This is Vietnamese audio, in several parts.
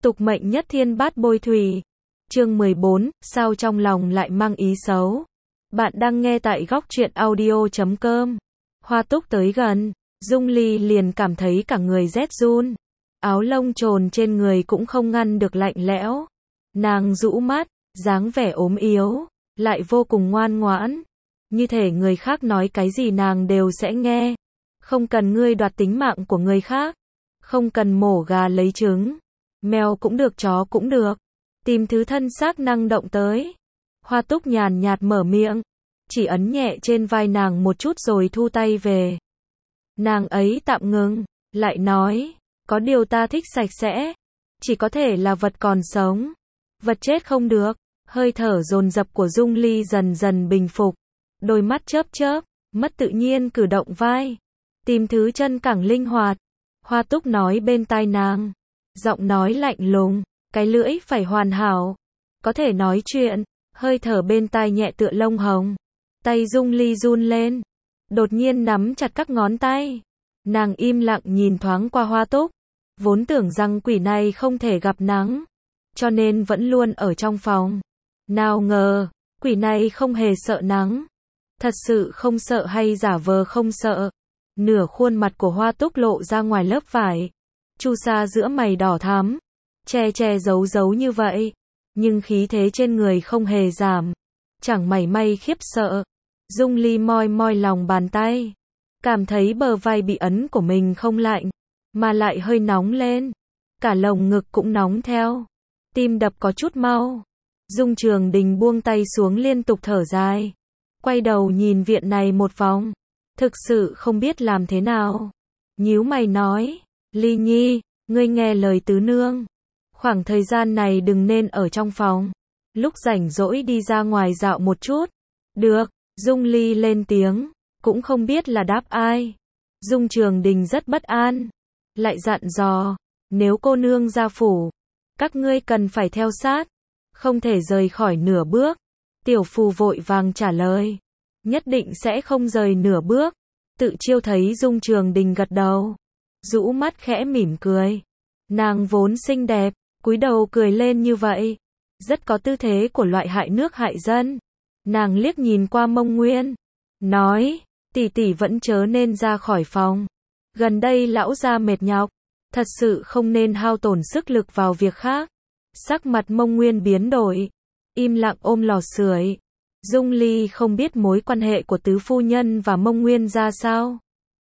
Tục mệnh nhất thiên bát bôi thủy. Chương 14, sao trong lòng lại mang ý xấu. Bạn đang nghe tại góc truyện audio.com. Hoa Túc tới gần, Dung Ly liền cảm thấy cả người rét run. Áo lông trồn trên người cũng không ngăn được lạnh lẽo. Nàng rũ mắt, dáng vẻ ốm yếu, lại vô cùng ngoan ngoãn. Như thể người khác nói cái gì nàng đều sẽ nghe. Không cần ngươi đoạt tính mạng của người khác. Không cần mổ gà lấy trứng. Mèo cũng được, chó cũng được. Tìm thứ thân xác năng động tới. Hoa Túc nhàn nhạt mở miệng. Chỉ ấn nhẹ trên vai nàng một chút rồi thu tay về. Nàng ấy tạm ngừng, lại nói. Có điều ta thích sạch sẽ. Chỉ có thể là vật còn sống. Vật chết không được. Hơi thở dồn dập của Dung Ly dần dần bình phục. Đôi mắt chớp chớp, mất tự nhiên cử động vai. Tìm thứ chân cẳng linh hoạt. Hoa Túc nói bên tai nàng. Giọng nói lạnh lùng, cái lưỡi phải hoàn hảo. Có thể nói chuyện, hơi thở bên tai nhẹ tựa lông hồng. Tay Dung Ly run lên. Đột nhiên nắm chặt các ngón tay. Nàng im lặng nhìn thoáng qua Hoa Túc. Vốn tưởng rằng quỷ này không thể gặp nắng. Cho nên vẫn luôn ở trong phòng. Nào ngờ, quỷ này không hề sợ nắng. Thật sự không sợ hay giả vờ không sợ. Nửa khuôn mặt của Hoa Túc lộ ra ngoài lớp vải. Chu sa giữa mày đỏ thắm. Che che giấu giấu như vậy. Nhưng khí thế trên người không hề giảm. Chẳng mảy may khiếp sợ. Dung Ly moi moi lòng bàn tay. Cảm thấy bờ vai bị ấn của mình không lạnh. Mà lại hơi nóng lên. Cả lồng ngực cũng nóng theo. Tim đập có chút mau. Dung Trường Đình buông tay xuống liên tục thở dài. Quay đầu nhìn viện này một vòng. Thực sự không biết làm thế nào. Nhíu mày nói. Ly Nhi, ngươi nghe lời tứ nương. Khoảng thời gian này đừng nên ở trong phòng. Lúc rảnh rỗi đi ra ngoài dạo một chút. Được, Dung Ly lên tiếng. Cũng không biết là đáp ai. Dung Trường Đình rất bất an. Lại dặn dò. Nếu cô nương ra phủ. Các ngươi cần phải theo sát. Không thể rời khỏi nửa bước. Tiểu Phù vội vàng trả lời. Nhất định sẽ không rời nửa bước. Tự chiêu thấy Dung Trường Đình gật đầu. Rũ mắt khẽ mỉm cười. Nàng vốn xinh đẹp, cúi đầu cười lên như vậy. Rất có tư thế của loại hại nước hại dân. Nàng liếc nhìn qua Mông Nguyên. Nói, tỷ tỷ vẫn chớ nên ra khỏi phòng. Gần đây lão gia mệt nhọc. Thật sự không nên hao tổn sức lực vào việc khác. Sắc mặt Mông Nguyên biến đổi. Im lặng ôm lò sưởi. Dung Ly không biết mối quan hệ của tứ phu nhân và Mông Nguyên ra sao.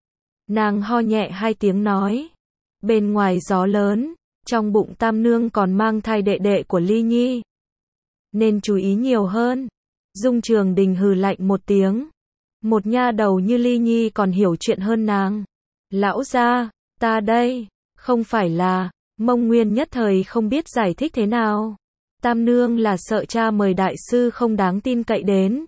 Nàng ho nhẹ hai tiếng nói. Bên ngoài gió lớn, trong bụng tam nương còn mang thai đệ đệ của Ly Nhi. Nên chú ý nhiều hơn. Dung Trường Đình hừ lạnh một tiếng. Một nha đầu như Ly Nhi còn hiểu chuyện hơn nàng. Lão gia, ta đây, không phải là. Mông Nguyên nhất thời không biết giải thích thế nào. Tam nương là sợ cha mời đại sư không đáng tin cậy đến.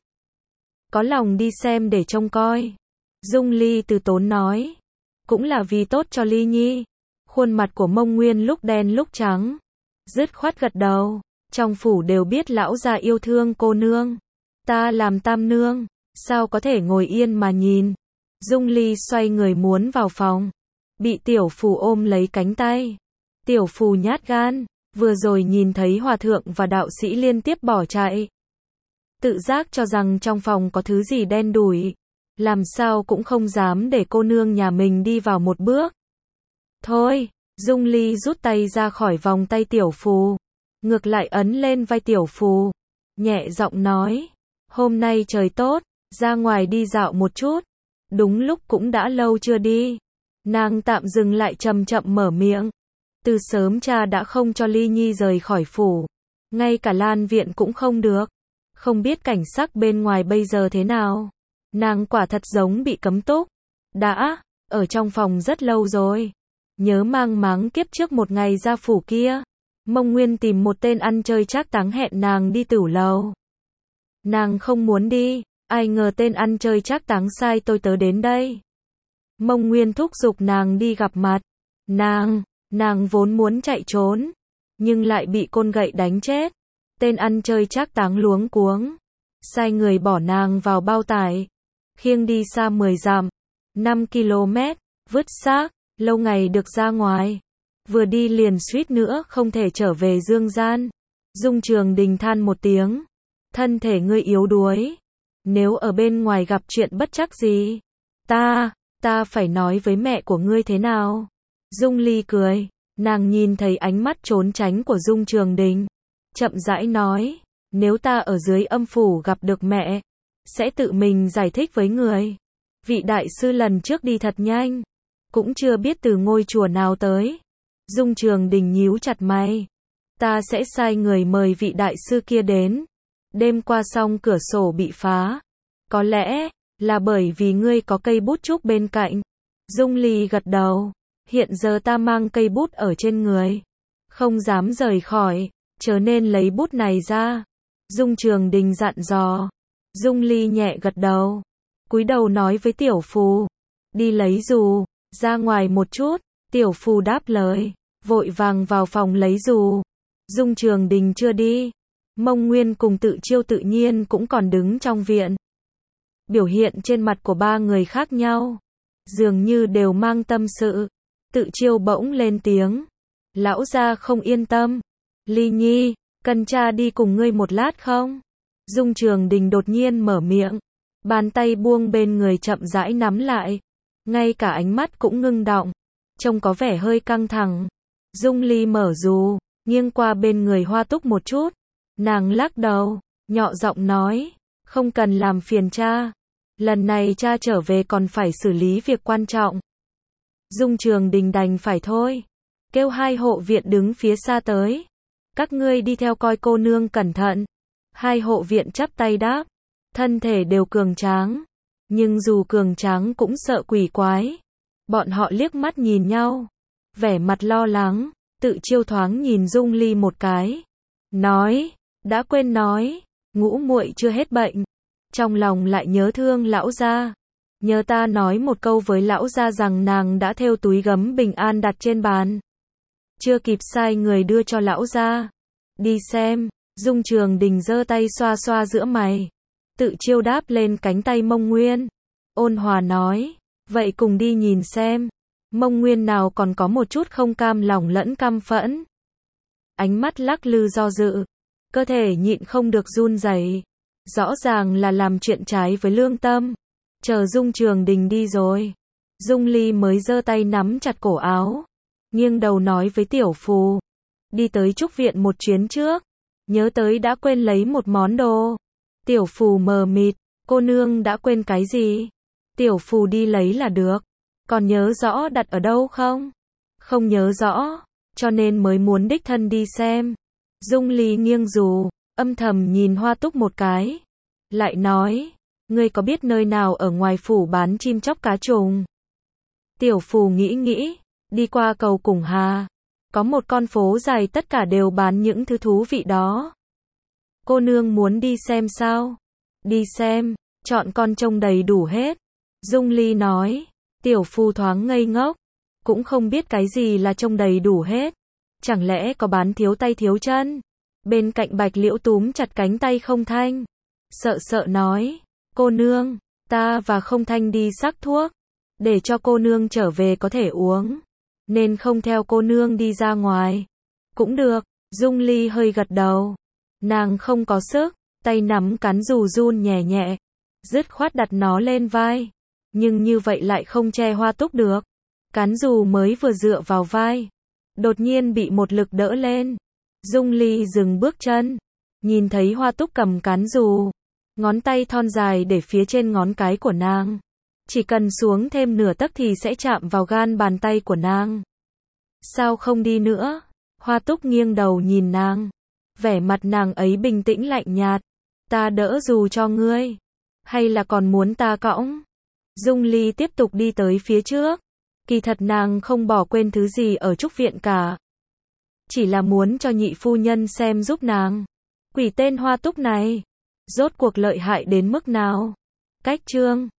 Có lòng đi xem để trông coi. Dung Ly từ tốn nói. Cũng là vì tốt cho Ly Nhi. Khuôn mặt của Mông Nguyên lúc đen lúc trắng. Dứt khoát gật đầu. Trong phủ đều biết lão già yêu thương cô nương. Ta làm tam nương. Sao có thể ngồi yên mà nhìn. Dung Ly xoay người muốn vào phòng. Bị Tiểu Phù ôm lấy cánh tay. Tiểu Phù nhát gan. Vừa rồi nhìn thấy hòa thượng và đạo sĩ liên tiếp bỏ chạy. Tự giác cho rằng trong phòng có thứ gì đen đủi. Làm sao cũng không dám để cô nương nhà mình đi vào một bước. Thôi, Dung Ly rút tay ra khỏi vòng tay Tiểu Phù. Ngược lại ấn lên vai Tiểu Phù. Nhẹ giọng nói. Hôm nay trời tốt, ra ngoài đi dạo một chút. Đúng lúc cũng đã lâu chưa đi. Nàng tạm dừng lại chậm chậm mở miệng. Từ sớm cha đã không cho Ly Nhi rời khỏi phủ. Ngay cả Lan viện cũng không được. Không biết cảnh sắc bên ngoài bây giờ thế nào. Nàng quả thật giống bị cấm túc. Đã, ở trong phòng rất lâu rồi. Nhớ mang máng kiếp trước một ngày ra phủ kia. Mông Nguyên tìm một tên ăn chơi trác táng hẹn nàng đi tửu lầu. Nàng không muốn đi. Ai ngờ tên ăn chơi trác táng sai tôi tớ đến đây. Mông Nguyên thúc giục nàng đi gặp mặt. Nàng vốn muốn chạy trốn. Nhưng lại bị côn gậy đánh chết. Tên ăn chơi trác táng luống cuống. Sai người bỏ nàng vào bao tải. Khiêng đi xa 10 dặm. 5 km. Vứt xác. Lâu ngày được ra ngoài. vừa đi liền suýt nữa không thể trở về dương gian. Dung Trường Đình than một tiếng, thân thể ngươi yếu đuối, nếu ở bên ngoài gặp chuyện bất trắc gì, ta phải nói với mẹ của ngươi thế nào? Dung Ly cười, nàng nhìn thấy ánh mắt trốn tránh của Dung Trường Đình, chậm rãi nói, nếu ta ở dưới âm phủ gặp được mẹ, sẽ tự mình giải thích với người. Vị đại sư lần trước đi thật nhanh, cũng chưa biết từ ngôi chùa nào tới. Dung Trường Đình nhíu chặt mày, ta sẽ sai người mời vị đại sư kia đến. Đêm qua xong cửa sổ bị phá, có lẽ là bởi vì ngươi có cây bút trúc bên cạnh. Dung Ly gật đầu, hiện giờ ta mang cây bút ở trên người, không dám rời khỏi, chớ nên lấy bút này ra. Dung Trường Đình dặn dò. Dung Ly nhẹ gật đầu, cúi đầu nói với Tiểu Phù, đi lấy dù, ra ngoài một chút. Tiểu Phù đáp lời, vội vàng vào phòng lấy dù. Dung Trường Đình chưa đi, Mông Nguyên cùng Tự Chiêu tự nhiên cũng còn đứng trong viện. Biểu hiện trên mặt của ba người khác nhau, dường như đều mang tâm sự. Tự Chiêu bỗng lên tiếng, lão gia không yên tâm. Ly Nhi, cần cha đi cùng ngươi một lát không? Dung Trường Đình đột nhiên mở miệng, bàn tay buông bên người chậm rãi nắm lại, ngay cả ánh mắt cũng ngưng đọng, trông có vẻ hơi căng thẳng. Dung Ly mở dù, nghiêng qua bên người Hoa Túc một chút, nàng lắc đầu, nhỏ giọng nói, không cần làm phiền cha, lần này cha trở về còn phải xử lý việc quan trọng. Dung Trường Đình đành phải thôi, kêu hai hộ viện đứng phía xa tới, các ngươi đi theo coi cô nương cẩn thận. Hai hộ viện chắp tay đáp, thân thể đều cường tráng, nhưng dù cường tráng cũng sợ quỷ quái. Bọn họ liếc mắt nhìn nhau, vẻ mặt lo lắng. Tự Chiêu thoáng nhìn Dung Ly một cái, nói, đã quên nói, ngũ muội chưa hết bệnh, trong lòng lại nhớ thương lão gia, nhớ ta nói một câu với lão gia rằng nàng đã thêu túi gấm bình an đặt trên bàn, chưa kịp sai người đưa cho lão gia. Đi xem. Dung Trường Đình giơ tay xoa xoa giữa mày. Tự Chiêu đáp lên cánh tay Mông Nguyên, ôn hòa nói, vậy cùng đi nhìn xem. Mông Nguyên nào còn có một chút không cam lòng lẫn căm phẫn, ánh mắt lắc lư do dự, cơ thể nhịn không được run rẩy, rõ ràng là làm chuyện trái với lương tâm. Chờ Dung Trường Đình đi rồi, Dung Ly mới giơ tay nắm chặt cổ áo, nghiêng đầu nói với Tiểu Phù, đi tới trúc viện một chuyến trước, nhớ tới đã quên lấy một món đồ. Tiểu Phù mờ mịt, cô nương đã quên cái gì? Tiểu Phù đi lấy là được, còn nhớ rõ đặt ở đâu không? Không nhớ rõ, cho nên mới muốn đích thân đi xem. Dung Ly nghiêng dù, âm thầm nhìn Hoa Túc một cái, lại nói, ngươi có biết nơi nào ở ngoài phủ bán chim chóc cá trùng? Tiểu Phù nghĩ, đi qua cầu Củng Hà, có một con phố dài tất cả đều bán những thứ thú vị đó. Cô nương muốn đi xem sao? Đi xem, chọn con trông đầy đủ hết. Dung Ly nói. Tiểu Phù thoáng ngây ngốc, cũng không biết cái gì là trông đầy đủ hết. Chẳng lẽ có bán thiếu tay thiếu chân? Bên cạnh Bạch Liễu túm chặt cánh tay Không Thanh, sợ nói, cô nương, ta và Không Thanh đi sắc thuốc, để cho cô nương trở về có thể uống, nên không theo cô nương đi ra ngoài. Cũng được. Dung Ly hơi gật đầu, nàng không có sức, tay nắm cán dù run nhẹ nhẹ, dứt khoát đặt nó lên vai, nhưng như vậy lại không che Hoa Túc được. Cán dù mới vừa dựa vào vai, đột nhiên bị một lực đỡ lên. Dung Ly dừng bước chân, nhìn thấy Hoa Túc cầm cán dù, ngón tay thon dài để phía trên ngón cái của nàng, chỉ cần xuống thêm nửa tấc thì sẽ chạm vào gan bàn tay của nàng. Sao không đi nữa? Hoa Túc nghiêng đầu nhìn nàng, vẻ mặt nàng ấy bình tĩnh lạnh nhạt. Ta đỡ dù cho ngươi, hay là còn muốn ta cõng? Dung Ly tiếp tục đi tới phía trước, kỳ thật nàng không bỏ quên thứ gì ở trúc viện cả, chỉ là muốn cho nhị phu nhân xem giúp nàng, quỷ tên Hoa Túc này rốt cuộc lợi hại đến mức nào. Cách chương